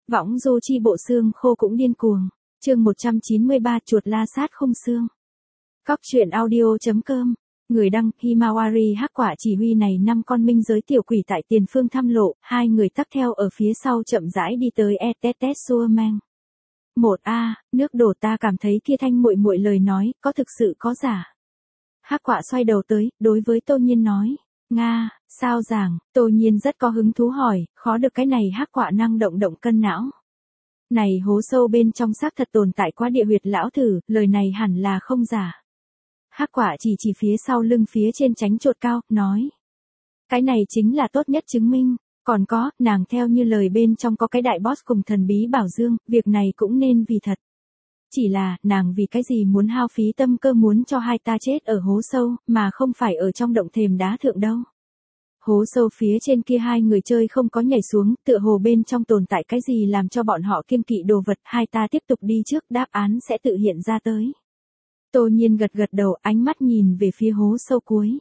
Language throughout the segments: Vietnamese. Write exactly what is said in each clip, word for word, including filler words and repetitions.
Võng du chi bộ xương khô cũng điên cuồng. Chương một trăm chín mươi ba chuột la sát không xương. Cóc truyện audio.com. Người đăng, Himawari hắc quả chỉ huy này năm con minh giới tiểu quỷ tại tiền phương thăm lộ, hai người tắc theo ở phía sau chậm rãi đi tới Etetet Suomang. Một A, nước đổ ta cảm thấy kia thanh muội muội lời nói, có thực sự có giả. Hắc quả xoay đầu tới, đối với Tô Nhiên nói, Nga, sao giảng, Tô Nhiên rất có hứng thú hỏi, khó được cái này hắc quả năng động động cân não. Này hố sâu bên trong xác thật tồn tại quá địa huyệt lão thử, lời này hẳn là không giả. Hắc quả chỉ chỉ phía sau lưng phía trên chánh chột cao, nói. Cái này chính là tốt nhất chứng minh, còn có, nàng theo như lời bên trong có cái đại boss cùng thần bí bảo dương, việc này cũng nên vì thật. Chỉ là, nàng vì cái gì muốn hao phí tâm cơ muốn cho hai ta chết ở hố sâu, mà không phải ở trong động thềm đá thượng đâu. Hố sâu phía trên kia hai người chơi không có nhảy xuống, tựa hồ bên trong tồn tại cái gì làm cho bọn họ kiêng kỵ đồ vật, hai ta tiếp tục đi trước, đáp án sẽ tự hiện ra tới. Tô Nhiên gật gật đầu, ánh mắt nhìn về phía hố sâu cuối.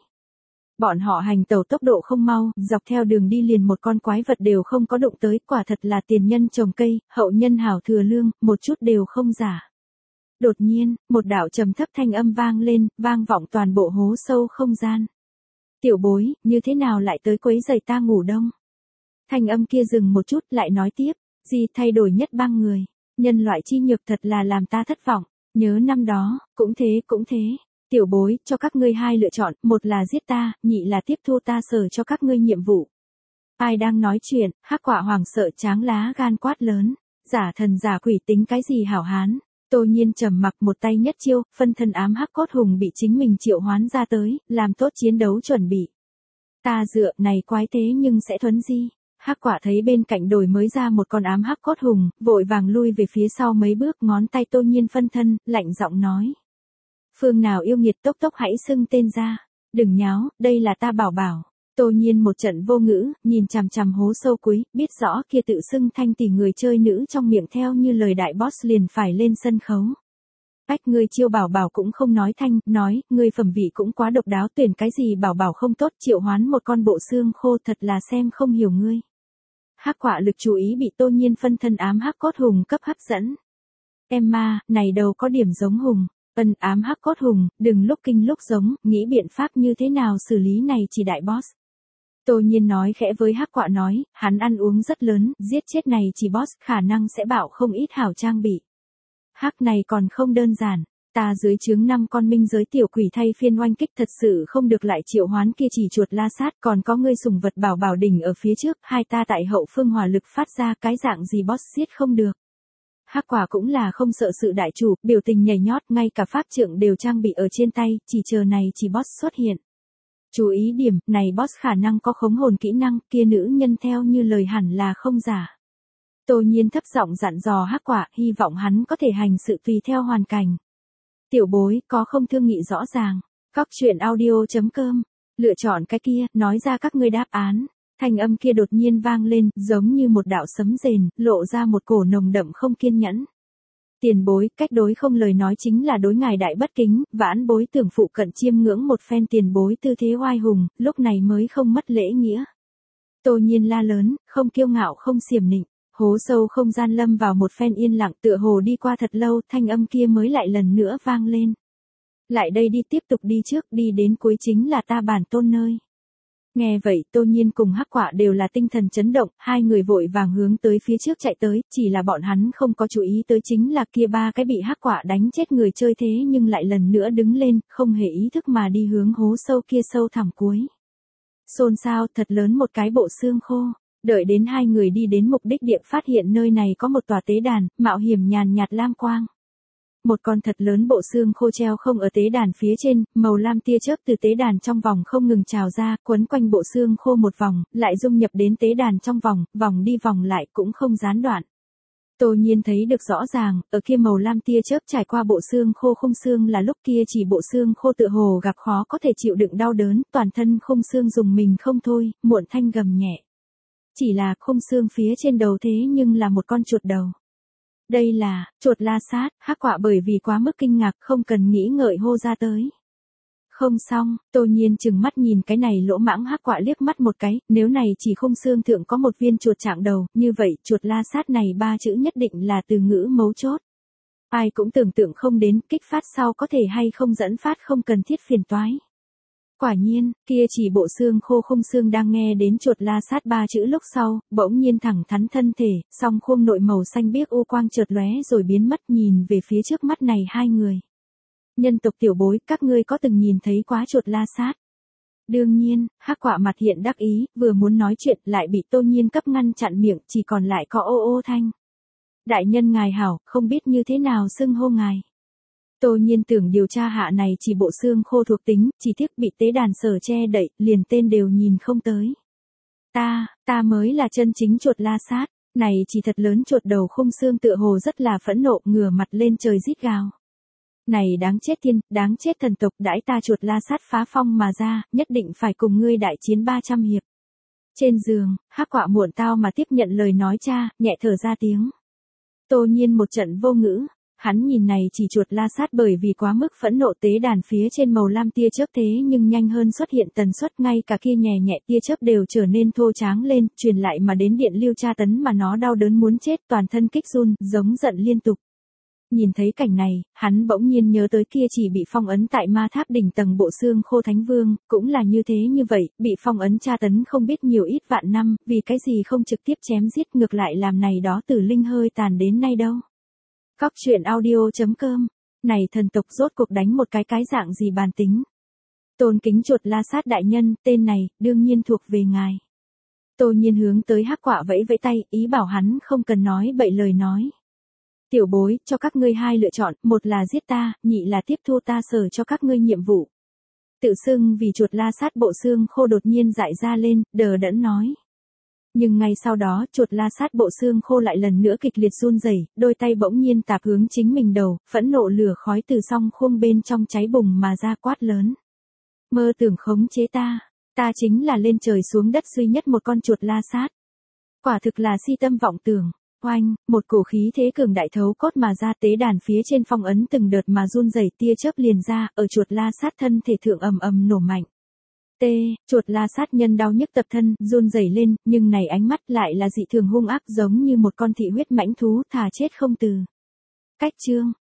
Bọn họ hành tẩu tốc độ không mau, dọc theo đường đi liền một con quái vật đều không có đụng tới, quả thật là tiền nhân trồng cây, hậu nhân hảo thừa lương, một chút đều không giả. Đột nhiên, một đạo trầm thấp thanh âm vang lên, vang vọng toàn bộ hố sâu không gian. Tiểu bối, như thế nào lại tới quấy rầy ta ngủ đông? Thanh âm kia dừng một chút, lại nói tiếp, gì thay đổi nhất bang người, nhân loại chi nhược thật là làm ta thất vọng, nhớ năm đó, cũng thế cũng thế. Tiểu bối, cho các ngươi hai lựa chọn, một là giết ta, nhị là tiếp thu ta sở cho các ngươi nhiệm vụ. Ai đang nói chuyện, hắc quả hoàng sợ tráng lá gan quát lớn, giả thần giả quỷ tính cái gì hảo hán. Tô Nhiên trầm mặc một tay nhất chiêu, phân thân ám hắc cốt hùng bị chính mình triệu hoán ra tới, làm tốt chiến đấu chuẩn bị. Ta dựa, này quái thế nhưng sẽ thuấn di. Hắc quả thấy bên cạnh đổi mới ra một con ám hắc cốt hùng, vội vàng lui về phía sau mấy bước, ngón tay Tô Nhiên phân thân, lạnh giọng nói. Phương nào yêu nghiệt tốc tốc hãy xưng tên ra, đừng nháo, đây là ta bảo bảo. Tô Nhiên một trận vô ngữ, nhìn chằm chằm hố sâu cuối, biết rõ kia tự xưng thanh tỷ người chơi nữ trong miệng theo như lời đại boss liền phải lên sân khấu. Ách ngươi chiêu bảo bảo cũng không nói thanh, nói, ngươi phẩm vị cũng quá độc đáo, tuyển cái gì bảo bảo không tốt, triệu hoán một con bộ xương khô thật là xem không hiểu ngươi. Hắc quả lực chú ý bị Tô Nhiên phân thân ám hắc cốt hùng cấp hấp dẫn. Emma, này đầu có điểm giống hùng. Ân ám hắc cốt hùng, đừng lúc kinh lúc giống, nghĩ biện pháp như thế nào xử lý này chỉ đại boss. Tô Nhiên nói khẽ với hắc quả nói, hắn ăn uống rất lớn, giết chết này chỉ boss khả năng sẽ bạo không ít hảo trang bị. Hắc này còn không đơn giản, ta dưới chướng năm con minh giới tiểu quỷ thay phiên oanh kích thật sự không được lại triệu hoán kia chỉ chuột la sát, còn có ngươi sùng vật bảo bảo đỉnh ở phía trước, hai ta tại hậu phương hỏa lực phát ra cái dạng gì boss giết không được. Hắc quả cũng là không sợ sự đại chủ, biểu tình nhảy nhót, ngay cả pháp trượng đều trang bị ở trên tay, chỉ chờ này chỉ boss xuất hiện. Chú ý điểm, này boss khả năng có khống hồn kỹ năng, kia nữ nhân theo như lời hẳn là không giả. Tô Nhiên thấp giọng dặn dò hắc quả, hy vọng hắn có thể hành sự tùy theo hoàn cảnh. Tiểu bối, có không thương nghị rõ ràng. Cóc truyện audio.com. Lựa chọn cái kia, nói ra các ngươi đáp án. Thanh âm kia đột nhiên vang lên, giống như một đạo sấm rền, lộ ra một cổ nồng đậm không kiên nhẫn. Tiền bối, cách đối không lời nói chính là đối ngài đại bất kính, vãn bối tưởng phụ cận chiêm ngưỡng một phen tiền bối tư thế oai hùng, lúc này mới không mất lễ nghĩa. Tô Nhiên la lớn, không kiêu ngạo không xiểm nịnh, hố sâu không gian lâm vào một phen yên lặng, tựa hồ đi qua thật lâu, thanh âm kia mới lại lần nữa vang lên. Lại đây đi, tiếp tục đi trước, đi đến cuối chính là ta bản tôn nơi. Nghe vậy, Tô Nhiên cùng hắc quả đều là tinh thần chấn động, hai người vội vàng hướng tới phía trước chạy tới, chỉ là bọn hắn không có chú ý tới chính là kia ba cái bị hắc quả đánh chết người chơi thế nhưng lại lần nữa đứng lên, không hề ý thức mà đi hướng hố sâu kia sâu thẳm cuối. Xôn xao, thật lớn một cái bộ xương khô, đợi đến hai người đi đến mục đích địa phát hiện nơi này có một tòa tế đàn, mạo hiểm nhàn nhạt lam quang. Một con thật lớn bộ xương khô treo không ở tế đàn phía trên, màu lam tia chớp từ tế đàn trong vòng không ngừng trào ra, quấn quanh bộ xương khô một vòng, lại dung nhập đến tế đàn trong vòng, vòng đi vòng lại cũng không gián đoạn. Tô Nhiên thấy được rõ ràng, ở kia màu lam tia chớp trải qua bộ xương khô khung xương là lúc kia chỉ bộ xương khô tựa hồ gặp khó có thể chịu đựng đau đớn, toàn thân khung xương dùng mình không thôi, muộn thanh gầm nhẹ. Chỉ là khung xương phía trên đầu thế nhưng là một con chuột đầu. Đây là, chuột la sát, hắc quả bởi vì quá mức kinh ngạc không cần nghĩ ngợi hô ra tới. Không xong, Tô Nhiên chừng mắt nhìn cái này lỗ mãng hắc quạ liếc mắt một cái, nếu này chỉ khung xương thượng có một viên chuột trạng đầu, như vậy chuột la sát này ba chữ nhất định là từ ngữ mấu chốt. Ai cũng tưởng tượng không đến kích phát sau có thể hay không dẫn phát không cần thiết phiền toái. Quả nhiên, kia chỉ bộ xương khô khung xương đang nghe đến chuột la sát ba chữ lúc sau, bỗng nhiên thẳng thắn thân thể, song khuôn nội màu xanh biếc u quang chợt lóe rồi biến mất nhìn về phía trước mắt này hai người. Nhân tộc tiểu bối, các ngươi có từng nhìn thấy quá chuột la sát? Đương nhiên, hắc quạ mặt hiện đắc ý, vừa muốn nói chuyện lại bị Tô Nhiên cấp ngăn chặn miệng, chỉ còn lại có ô ô thanh. Đại nhân ngài hảo, không biết như thế nào xưng hô ngài. Tô Nhiên tưởng điều tra hạ này chỉ bộ xương khô thuộc tính, chỉ tiếc bị tế đàn sở che đậy, liền tên đều nhìn không tới. Ta, ta mới là chân chính chuột la sát, này chỉ thật lớn chuột đầu khung xương tựa hồ rất là phẫn nộ, ngửa mặt lên trời rít gào. Này đáng chết thiên, đáng chết thần tộc, đãi ta chuột la sát phá phong mà ra, nhất định phải cùng ngươi đại chiến ba trăm hiệp. Trên giường, hắc quạ muộn tao mà tiếp nhận lời nói cha, nhẹ thở ra tiếng. Tô Nhiên một trận vô ngữ, hắn nhìn này chỉ chuột la sát bởi vì quá mức phẫn nộ tế đàn phía trên màu lam tia chớp thế nhưng nhanh hơn xuất hiện tần suất, ngay cả kia nhẹ nhẹ tia chớp đều trở nên thô tráng lên, truyền lại mà đến điện lưu tra tấn mà nó đau đớn muốn chết, toàn thân kích run, giống giận liên tục. Nhìn thấy cảnh này, hắn bỗng nhiên nhớ tới kia chỉ bị phong ấn tại ma tháp đỉnh tầng bộ xương khô thánh vương, cũng là như thế như vậy, bị phong ấn tra tấn không biết nhiều ít vạn năm, vì cái gì không trực tiếp chém giết, ngược lại làm này đó tử linh hơi tàn đến nay đâu. Cóc truyện audio chấm com, này thần tộc rốt cuộc đánh một cái cái dạng gì bàn tính. Tôn kính chuột la sát đại nhân, tên này, đương nhiên thuộc về ngài. Tô Nhiên hướng tới hắc quạ vẫy vẫy tay, ý bảo hắn không cần nói bậy lời nói. Tiểu bối, cho các ngươi hai lựa chọn, một là giết ta, nhị là tiếp thu ta sở cho các ngươi nhiệm vụ. Tự xưng vì chuột la sát bộ xương khô đột nhiên dại ra lên, đờ đẫn nói. Nhưng ngay sau đó, chuột la sát bộ xương khô lại lần nữa kịch liệt run rẩy, đôi tay bỗng nhiên tạp hướng chính mình đầu, phẫn nộ lửa khói từ song khuôn bên trong cháy bùng mà ra quát lớn. Mơ tưởng khống chế ta, ta chính là lên trời xuống đất duy nhất một con chuột la sát. Quả thực là si tâm vọng tưởng. Oanh, một cổ khí thế cường đại thấu cốt mà ra, tế đàn phía trên phong ấn từng đợt mà run rẩy, tia chớp liền ra, ở chuột la sát thân thể thượng ầm ầm nổ mạnh. T, chuột la sát nhân đau nhức tập thân, run rẩy lên, nhưng này ánh mắt lại là dị thường hung ác, giống như một con thị huyết mãnh thú, thà chết không từ. Cách chương,